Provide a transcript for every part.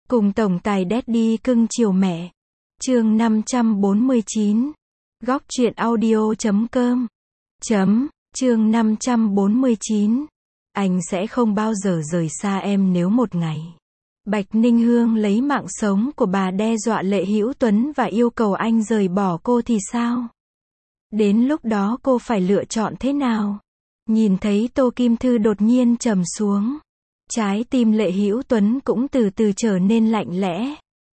Cùng tổng tài Daddy cưng chiều mẹ. Chương 549. Góc truyện audio.com. Chương 549. Anh sẽ không bao giờ rời xa em nếu một ngày Bạch Ninh Hương lấy mạng sống của bà đe dọa Lệ Hữu Tuấn và yêu cầu anh rời bỏ cô thì sao? Đến lúc đó cô phải lựa chọn thế nào? Nhìn thấy Tô Kim Thư đột nhiên trầm xuống, trái tim Lệ Hữu Tuấn cũng từ từ trở nên lạnh lẽ.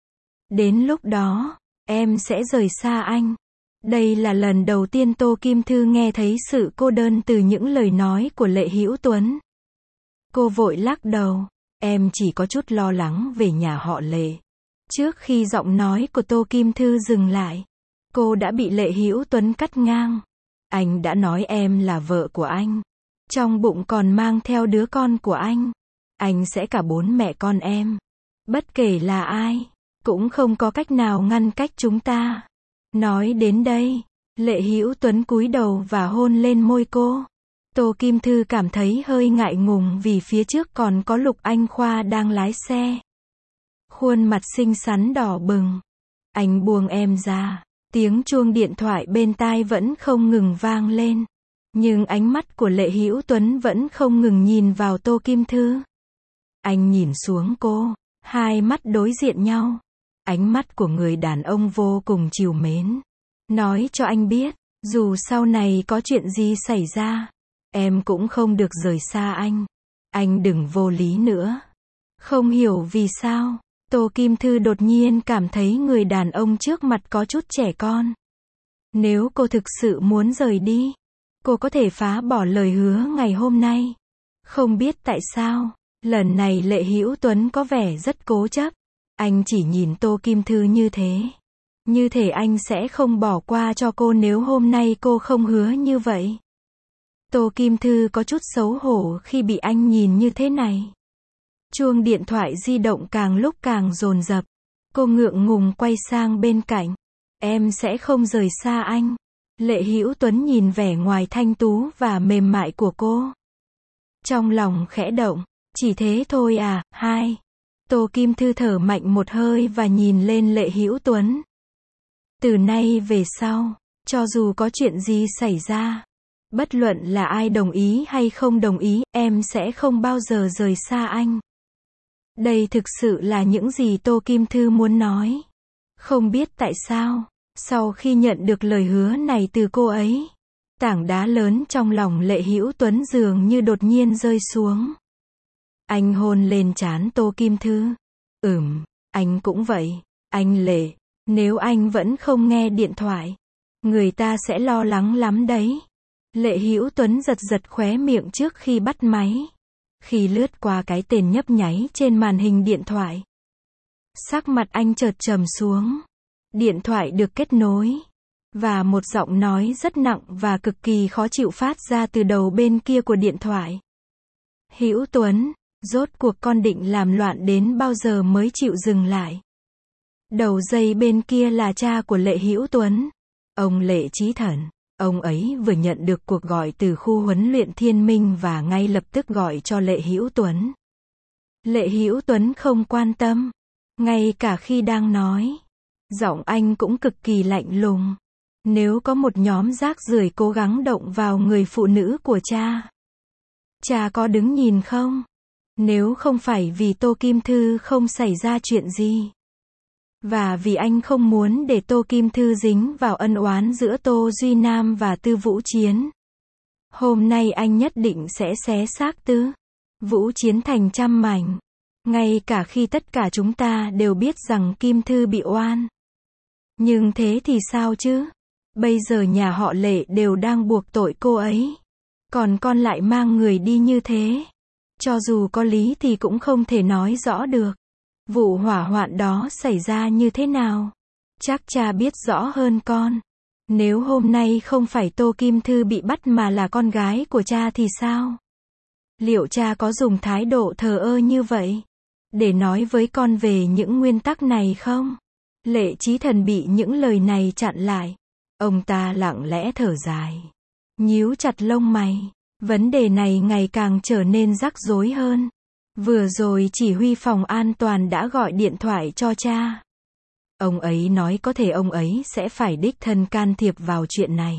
Đến lúc đó, em sẽ rời xa anh. Đây là lần đầu tiên Tô Kim Thư nghe thấy sự cô đơn từ những lời nói của Lệ Hữu Tuấn. Cô vội lắc đầu, em chỉ có chút lo lắng về nhà họ Lệ. Trước khi giọng nói của Tô Kim Thư dừng lại, cô đã bị Lệ Hữu Tuấn cắt ngang. Anh đã nói em là vợ của anh. Trong bụng còn mang theo đứa con của anh. Anh sẽ cả bốn mẹ con em. Bất kể là ai, cũng không có cách nào ngăn cách chúng ta. Nói đến đây, Lệ Hữu Tuấn cúi đầu và hôn lên môi cô. Tô Kim Thư cảm thấy hơi ngại ngùng vì phía trước còn có Lục Anh Khoa đang lái xe. Khuôn mặt xinh xắn đỏ bừng. Anh buông em ra. Tiếng chuông điện thoại bên tai vẫn không ngừng vang lên. Nhưng ánh mắt của Lệ Hữu Tuấn vẫn không ngừng nhìn vào Tô Kim Thư. Anh nhìn xuống cô, hai mắt đối diện nhau. Ánh mắt của người đàn ông vô cùng trìu mến. Nói cho anh biết, dù sau này có chuyện gì xảy ra, em cũng không được rời xa anh. Anh đừng vô lý nữa. Không hiểu vì sao, Tô Kim Thư đột nhiên cảm thấy người đàn ông trước mặt có chút trẻ con. Nếu cô thực sự muốn rời đi, cô có thể phá bỏ lời hứa ngày hôm nay. Không biết tại sao, lần này Lệ Hữu Tuấn có vẻ rất cố chấp. Anh chỉ nhìn Tô Kim Thư như thế. Như thể anh sẽ không bỏ qua cho cô nếu hôm nay cô không hứa như vậy. Tô Kim Thư có chút xấu hổ khi bị anh nhìn như thế này. Chuông điện thoại di động càng lúc càng dồn dập. Cô ngượng ngùng quay sang bên cạnh. Em sẽ không rời xa anh. Lệ Hữu Tuấn nhìn vẻ ngoài thanh tú và mềm mại của cô. Trong lòng khẽ động. Chỉ thế thôi à, hai. Tô Kim Thư thở mạnh một hơi và nhìn lên Lệ Hữu Tuấn. Từ nay về sau, cho dù có chuyện gì xảy ra, bất luận là ai đồng ý hay không đồng ý, em sẽ không bao giờ rời xa anh. Đây thực sự là những gì Tô Kim Thư muốn nói. Không biết tại sao, sau khi nhận được lời hứa này từ cô ấy, tảng đá lớn trong lòng Lệ Hữu Tuấn dường như đột nhiên rơi xuống. Anh hôn lên trán Tô Kim Thư. Anh cũng vậy. Anh Lệ, nếu anh vẫn không nghe điện thoại, người ta sẽ lo lắng lắm đấy. Lệ Hữu Tuấn giật giật khóe miệng trước khi bắt máy. Khi lướt qua cái tên nhấp nháy trên màn hình điện thoại, sắc mặt anh chợt trầm xuống. Điện thoại được kết nối, và một giọng nói rất nặng và cực kỳ khó chịu phát ra từ đầu bên kia của điện thoại. Hữu Tuấn, rốt cuộc con định làm loạn đến bao giờ mới chịu dừng lại? Đầu dây bên kia là cha của Lệ Hữu Tuấn, ông Lệ Chí Thần. Ông ấy vừa nhận được cuộc gọi từ khu huấn luyện Thiên Minh và ngay lập tức gọi cho Lệ Hữu Tuấn. Lệ Hữu Tuấn không quan tâm, ngay cả khi đang nói, giọng anh cũng cực kỳ lạnh lùng. Nếu có một nhóm rác rưởi cố gắng động vào người phụ nữ của cha có đứng nhìn không? Nếu không phải vì Tô Kim Thư không xảy ra chuyện gì, và vì anh không muốn để Tô Kim Thư dính vào ân oán giữa Tô Duy Nam và Tư Vũ Chiến, hôm nay anh nhất định sẽ xé xác Tư Vũ Chiến thành trăm mảnh. Ngay cả khi tất cả chúng ta đều biết rằng Kim Thư bị oan. Nhưng thế thì sao chứ? Bây giờ nhà họ Lệ đều đang buộc tội cô ấy, còn con lại mang người đi như thế. Cho dù có lý thì cũng không thể nói rõ được. Vụ hỏa hoạn đó xảy ra như thế nào? Chắc cha biết rõ hơn con. Nếu hôm nay không phải Tô Kim Thư bị bắt mà là con gái của cha thì sao? Liệu cha có dùng thái độ thờ ơ như vậy để nói với con về những nguyên tắc này không? Lệ Chí Thần bị những lời này chặn lại. Ông ta lặng lẽ thở dài, nhíu chặt lông mày. Vấn đề này ngày càng trở nên rắc rối hơn. Vừa rồi chỉ huy phòng an toàn đã gọi điện thoại cho cha. Ông ấy nói có thể ông ấy sẽ phải đích thân can thiệp vào chuyện này.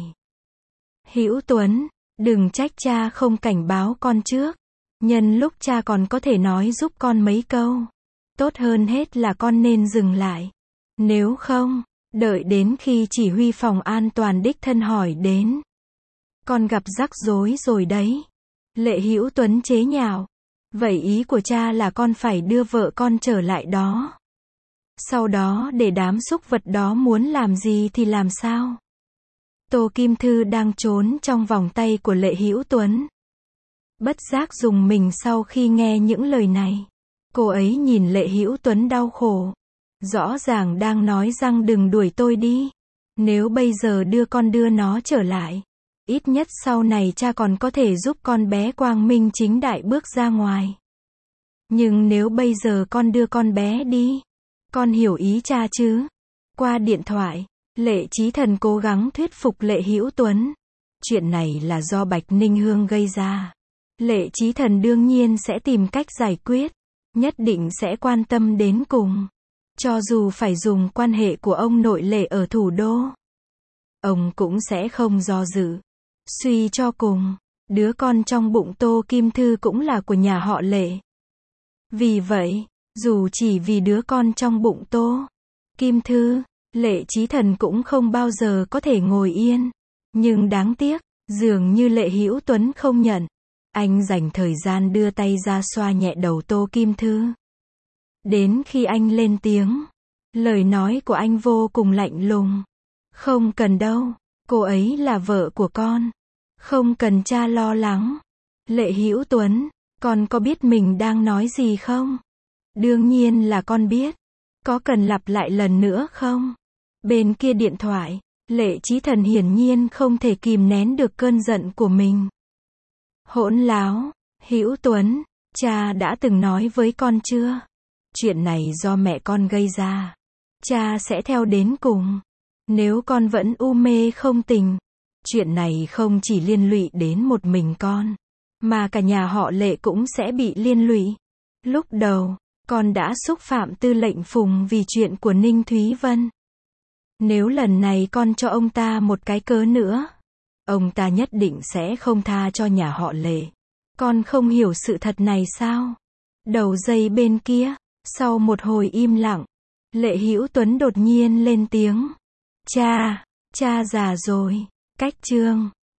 Hữu Tuấn, đừng trách cha không cảnh báo con trước. Nhân lúc cha còn có thể nói giúp con mấy câu. Tốt hơn hết là con nên dừng lại. Nếu không, đợi đến khi chỉ huy phòng an toàn đích thân hỏi đến, con gặp rắc rối rồi đấy. Lệ Hữu Tuấn chế nhạo. Vậy ý của cha là con phải đưa vợ con trở lại đó. Sau đó để đám súc vật đó muốn làm gì thì làm sao? Tô Kim Thư đang trốn trong vòng tay của Lệ Hữu Tuấn. Bất giác rùng mình sau khi nghe những lời này. Cô ấy nhìn Lệ Hữu Tuấn đau khổ. Rõ ràng đang nói rằng đừng đuổi tôi đi. Nếu bây giờ đưa nó trở lại, ít nhất sau này cha còn có thể giúp con bé quang minh chính đại bước ra ngoài. Nhưng nếu bây giờ con đưa con bé đi, con hiểu ý cha chứ? Qua điện thoại, Lệ Chí Thần cố gắng thuyết phục Lệ Hữu Tuấn. Chuyện này là do Bạch Ninh Hương gây ra. Lệ Chí Thần đương nhiên sẽ tìm cách giải quyết. Nhất định sẽ quan tâm đến cùng. Cho dù phải dùng quan hệ của ông nội Lệ ở thủ đô, ông cũng sẽ không do dự. Suy cho cùng, đứa con trong bụng Tô Kim Thư cũng là của nhà họ Lệ. Vì vậy, dù chỉ vì đứa con trong bụng Tô Kim Thư, Lệ Chí Thần cũng không bao giờ có thể ngồi yên. Nhưng đáng tiếc, dường như Lệ Hữu Tuấn không nhận. Anh dành thời gian đưa tay ra xoa nhẹ đầu Tô Kim Thư. Đến khi anh lên tiếng, lời nói của anh vô cùng lạnh lùng. Không cần đâu, cô ấy là vợ của con. Không cần cha lo lắng. Lệ Hữu Tuấn, con có biết mình đang nói gì không? Đương nhiên là con biết. Có cần lặp lại lần nữa không? Bên kia điện thoại, Lệ Chí Thần hiển nhiên không thể kìm nén được cơn giận của mình. Hỗn láo, Hữu Tuấn, cha đã từng nói với con chưa? Chuyện này do mẹ con gây ra. Cha sẽ theo đến cùng. Nếu con vẫn u mê không tỉnh, chuyện này không chỉ liên lụy đến một mình con, mà cả nhà họ Lệ cũng sẽ bị liên lụy. Lúc đầu, con đã xúc phạm tư lệnh Phùng vì chuyện của Ninh Thúy Vân. Nếu lần này con cho ông ta một cái cớ nữa, ông ta nhất định sẽ không tha cho nhà họ Lệ. Con không hiểu sự thật này sao? Đầu dây bên kia, sau một hồi im lặng, Lệ Hữu Tuấn đột nhiên lên tiếng. Cha già rồi. Cách chương